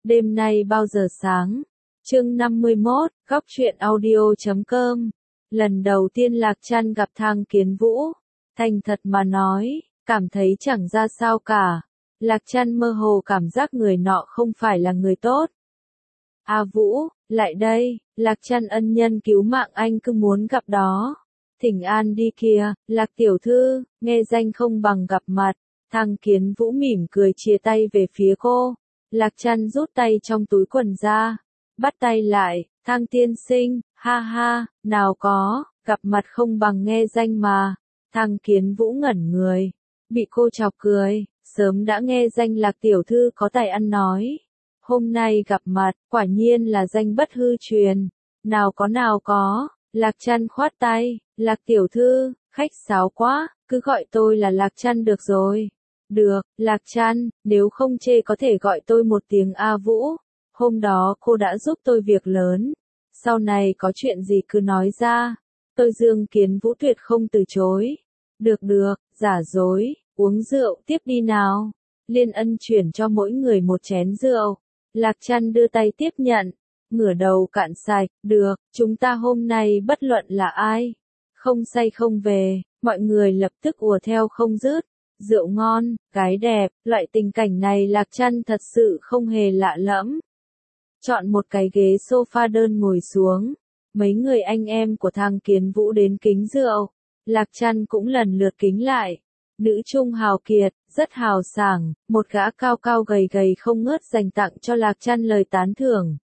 Đêm nay bao giờ sáng? Chương 51, góc truyện audio.com. Lần đầu tiên Lạc Trăn gặp Thang Kiến Vũ, thành thật mà nói, cảm thấy chẳng ra sao cả. Lạc Trăn mơ hồ cảm giác người nọ không phải là người tốt. A Vũ, lại đây, Lạc Trăn ân nhân cứu mạng anh cứ muốn gặp đó. Thỉnh an đi kìa, Lạc tiểu thư, nghe danh không bằng gặp mặt. Thang Kiến Vũ mỉm cười chia tay về phía cô. Lạc Trăn rút tay trong túi quần ra, bắt tay lại, Thang tiên sinh, ha ha, nào có, gặp mặt không bằng nghe danh mà. Thang Kiến Vũ ngẩn người, bị cô chọc cười, sớm đã nghe danh Lạc tiểu thư có tài ăn nói. Hôm nay gặp mặt, quả nhiên là danh bất hư truyền. Nào có, Lạc Trăn khoát tay, Lạc tiểu thư, khách sáo quá, cứ gọi tôi là Lạc Trăn được rồi. Được, Lạc Trăn, nếu không chê có thể gọi tôi một tiếng A Vũ. Hôm đó cô đã giúp tôi việc lớn. Sau này có chuyện gì cứ nói ra. Tôi Dương Kiến Vũ tuyệt không từ chối. Được, giả dối, uống rượu tiếp đi nào. Liên Ân chuyển cho mỗi người một chén rượu. Lạc Trăn đưa tay tiếp nhận, ngửa đầu cạn sạch, được, chúng ta hôm nay bất luận là ai. Không say không về, mọi người lập tức ùa theo không dứt. Rượu ngon, gái đẹp, loại tình cảnh này Lạc Trăn thật sự không hề lạ lẫm. Chọn một cái ghế sofa đơn ngồi xuống, mấy người anh em của Thang Kiến Vũ đến kính rượu, Lạc Trăn cũng lần lượt kính lại. Nữ trung hào kiệt, rất hào sảng, một gã cao cao gầy gầy không ngớt dành tặng cho Lạc Trăn lời tán thưởng.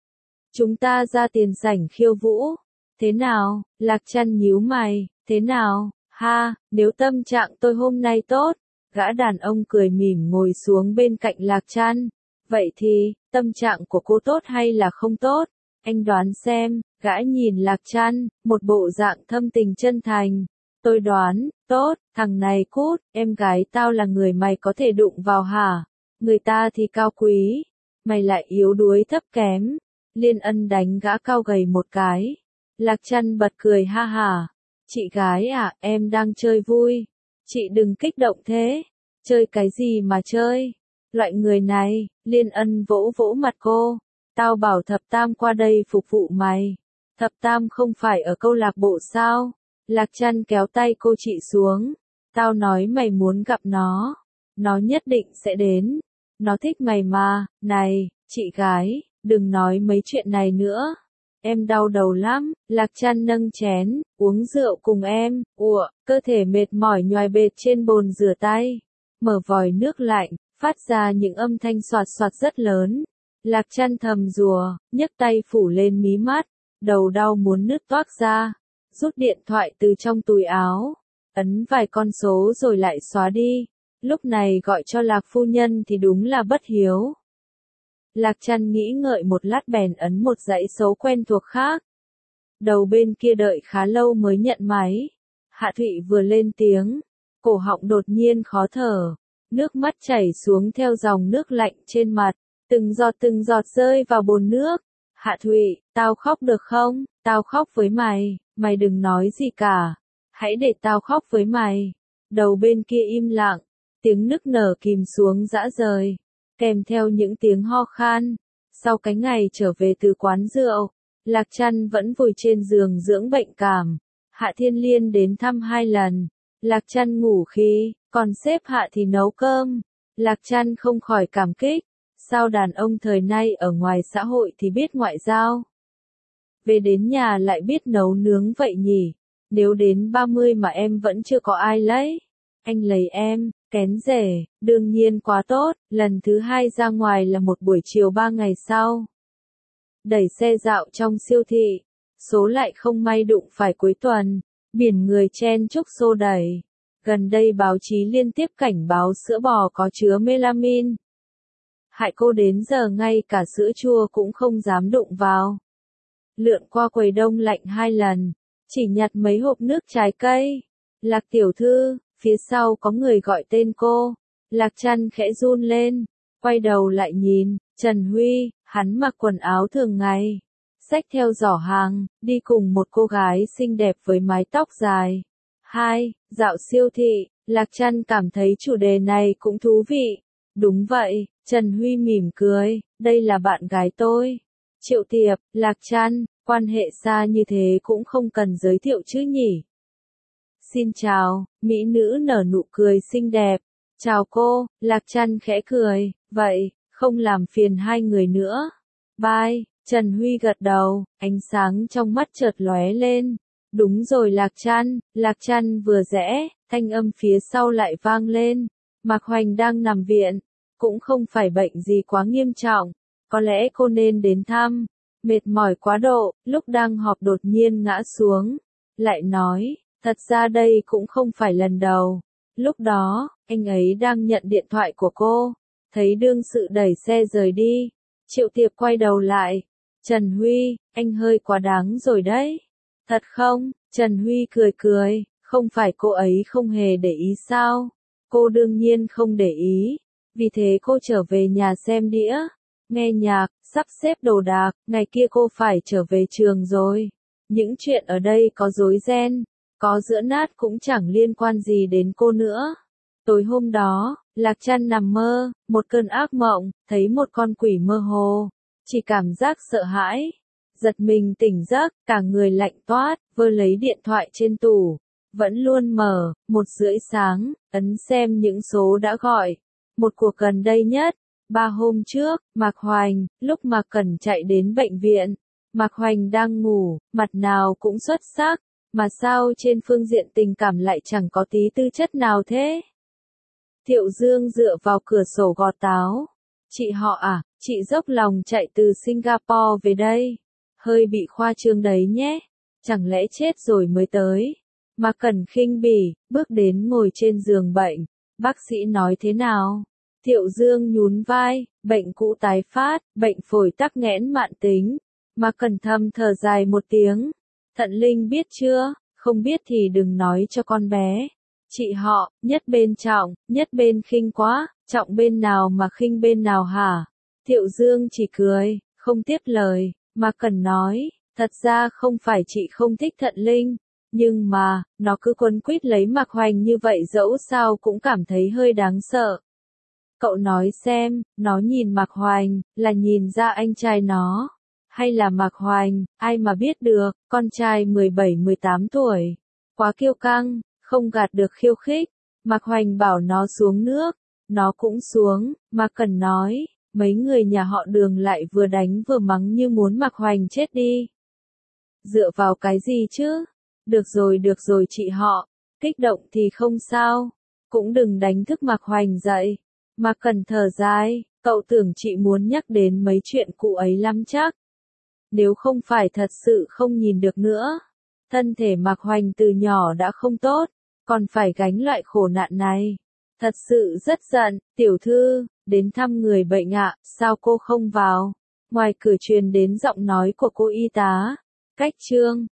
Chúng ta ra tiền sảnh khiêu vũ. Thế nào? Lạc Trăn nhíu mày, thế nào? Ha, nếu tâm trạng tôi hôm nay tốt, gã đàn ông cười mỉm ngồi xuống bên cạnh Lạc Trăn. Vậy thì, tâm trạng của cô tốt hay là không tốt? Anh đoán xem, gã nhìn Lạc Trăn, một bộ dạng thâm tình chân thành. Tôi đoán, tốt, thằng này cút, em gái tao là người mày có thể đụng vào hả? Người ta thì cao quý, mày lại yếu đuối thấp kém. Liên Ân đánh gã cao gầy một cái. Lạc Trăn bật cười ha hả. Chị gái à, em đang chơi vui. Chị đừng kích động thế. Chơi cái gì mà chơi? Loại người này, Liên Ân vỗ vỗ mặt cô. Tao bảo Thập Tam qua đây phục vụ mày. Thập Tam không phải ở câu lạc bộ sao? Lạc Trăn kéo tay cô chị xuống. Tao nói mày muốn gặp nó nhất định sẽ đến. Nó thích mày mà, này, chị gái, đừng nói mấy chuyện này nữa. Em đau đầu lắm, Lạc Trăn nâng chén, uống rượu cùng em, cơ thể mệt mỏi nhoài bệt trên bồn rửa tay. Mở vòi nước lạnh, phát ra những âm thanh xoạt xoạt rất lớn. Lạc Trăn thầm rùa, nhấc tay phủ lên mí mắt, đầu đau muốn nứt toác ra. Rút điện thoại từ trong túi áo, ấn vài con số rồi lại xóa đi. Lúc này gọi cho Lạc phu nhân thì đúng là bất hiếu. Lạc Trăn nghĩ ngợi một lát bèn ấn một dãy số quen thuộc khác. Đầu bên kia đợi khá lâu mới nhận máy. Hạ Thụy vừa lên tiếng, cổ họng đột nhiên khó thở, nước mắt chảy xuống theo dòng nước lạnh trên mặt, từng giọt rơi vào bồn nước. Hạ Thụy, tao khóc được không? Tao khóc với mày, mày đừng nói gì cả. Hãy để tao khóc với mày. Đầu bên kia im lặng, tiếng nức nở kìm xuống dã rời, kèm theo những tiếng ho khan. Sau cái ngày trở về từ quán rượu, Lạc Trăn vẫn vùi trên giường dưỡng bệnh cảm. Hạ Thiên Liên đến thăm 2 lần. Lạc Trăn ngủ khi, còn sếp Hạ thì nấu cơm. Lạc Trăn không khỏi cảm kích. Sao đàn ông thời nay ở ngoài xã hội thì biết ngoại giao? Về đến nhà lại biết nấu nướng vậy nhỉ? Nếu đến 30 mà em vẫn chưa có ai lấy. Anh lấy em, kén rể, đương nhiên quá tốt. Lần thứ 2 ra ngoài là một buổi chiều 3 ngày sau. Đẩy xe dạo trong siêu thị. Số lại không may đụng phải cuối tuần. Biển người chen chúc xô đẩy. Gần đây báo chí liên tiếp cảnh báo sữa bò có chứa melamin. Hại cô đến giờ ngay cả sữa chua cũng không dám đụng vào. Lượn qua quầy đông lạnh 2 lần, chỉ nhặt mấy hộp nước trái cây. Lạc tiểu thư, phía sau có người gọi tên cô. Lạc Trăn khẽ run lên, quay đầu lại nhìn, Trần Huy, hắn mặc quần áo thường ngày, xách theo giỏ hàng, đi cùng một cô gái xinh đẹp với mái tóc dài. Dạo siêu thị, Lạc Trăn cảm thấy chủ đề này cũng thú vị. Đúng vậy, Trần Huy mỉm cười, đây là bạn gái tôi. Triệu Tiệp, Lạc Trăn, quan hệ xa như thế cũng không cần giới thiệu chứ nhỉ. Xin chào, mỹ nữ nở nụ cười xinh đẹp. Chào cô, Lạc Trăn khẽ cười, vậy, không làm phiền hai người nữa. Bye, Trần Huy gật đầu, ánh sáng trong mắt chợt lóe lên. Đúng rồi Lạc Trăn vừa rẽ, thanh âm phía sau lại vang lên. Mạc Hoành đang nằm viện, cũng không phải bệnh gì quá nghiêm trọng, có lẽ cô nên đến thăm. Mệt mỏi quá độ, lúc đang họp đột nhiên ngã xuống, lại nói, thật ra đây cũng không phải lần đầu. Lúc đó, anh ấy đang nhận điện thoại của cô, thấy đương sự đẩy xe rời đi. Triệu Tiệp quay đầu lại, Trần Huy, anh hơi quá đáng rồi đấy. Thật không? Trần Huy cười cười, không phải cô ấy không hề để ý sao? Cô đương nhiên không để ý, vì thế cô trở về nhà xem đĩa, nghe nhạc, sắp xếp đồ đạc, ngày kia cô phải trở về trường rồi. Những chuyện ở đây có rối ren, có giữa nát cũng chẳng liên quan gì đến cô nữa. Tối hôm đó, Lạc Trăn nằm mơ, một cơn ác mộng, thấy một con quỷ mơ hồ, chỉ cảm giác sợ hãi. Giật mình tỉnh giấc, cả người lạnh toát, vơ lấy điện thoại trên tủ, vẫn luôn mở, 1:30 sáng, ấn xem những số đã gọi. Một cuộc gần đây nhất, 3 hôm trước, Mạc Hoành, lúc Mạc Cẩn chạy đến bệnh viện, Mạc Hoành đang ngủ, mặt nào cũng xuất sắc, mà sao trên phương diện tình cảm lại chẳng có tí tư chất nào thế? Thiệu Dương dựa vào cửa sổ gọt táo. Chị họ à, chị dốc lòng chạy từ Singapore về đây. Hơi bị khoa trương đấy nhé. Chẳng lẽ chết rồi mới tới. Mà Cẩn khinh bỉ, bước đến ngồi trên giường bệnh. Bác sĩ nói thế nào? Thiệu Dương nhún vai, bệnh cũ tái phát, bệnh phổi tắc nghẽn mạn tính. Mà Cẩn thầm thở dài một tiếng. Thận Linh biết chưa? Không biết thì đừng nói cho con bé. Chị họ, nhất bên trọng, nhất bên khinh quá, trọng bên nào mà khinh bên nào hả? Thiệu Dương chỉ cười, không tiếp lời, mà cần nói, thật ra không phải chị không thích Thận Linh, nhưng mà, nó cứ quấn quýt lấy Mạc Hoành như vậy dẫu sao cũng cảm thấy hơi đáng sợ. Cậu nói xem, nó nhìn Mạc Hoành, là nhìn ra anh trai nó, hay là Mạc Hoành, ai mà biết được, con trai 17-18 tuổi, quá kiêu căng. Không gạt được khiêu khích, Mạc Hoành bảo nó xuống nước, nó cũng xuống, mà cần nói, mấy người nhà họ Đường lại vừa đánh vừa mắng như muốn Mạc Hoành chết đi. Dựa vào cái gì chứ? Được rồi chị họ, kích động thì không sao, cũng đừng đánh thức Mạc Hoành dậy. Mạc Cần thở dài, cậu tưởng chị muốn nhắc đến mấy chuyện cũ ấy lắm chắc. Nếu không phải thật sự không nhìn được nữa, thân thể Mạc Hoành từ nhỏ đã không tốt, còn phải gánh loại khổ nạn này. Thật sự rất giận, tiểu thư, đến thăm người bệnh ạ, sao cô không vào? Ngoài cửa truyền đến giọng nói của cô y tá. Cách Trương,